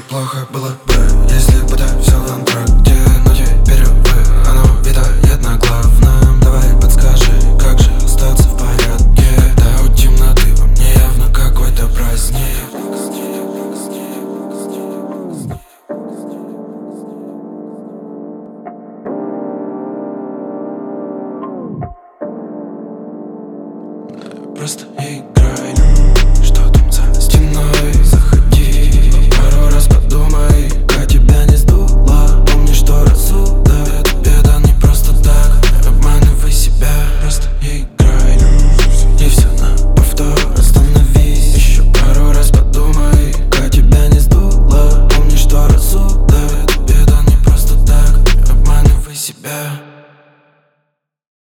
Плохо было бы, если бы это все в антракте. Но теперь, увы, оно витает на главном. Давай подскажи, как же остаться в порядке, когда у темноты во мне явно какой-то праздник. Просто играй, что там за стеной. Заходи, пару раз подумай, как тебя не сдуло. Помни, что рассудок — это беда не просто так. Не обманывай себя, просто играй. И все на повтор, остановись. Еще пару раз подумай, как тебя не сдуло. Помни, что рассудок — это беда не просто так. Не обманывай себя.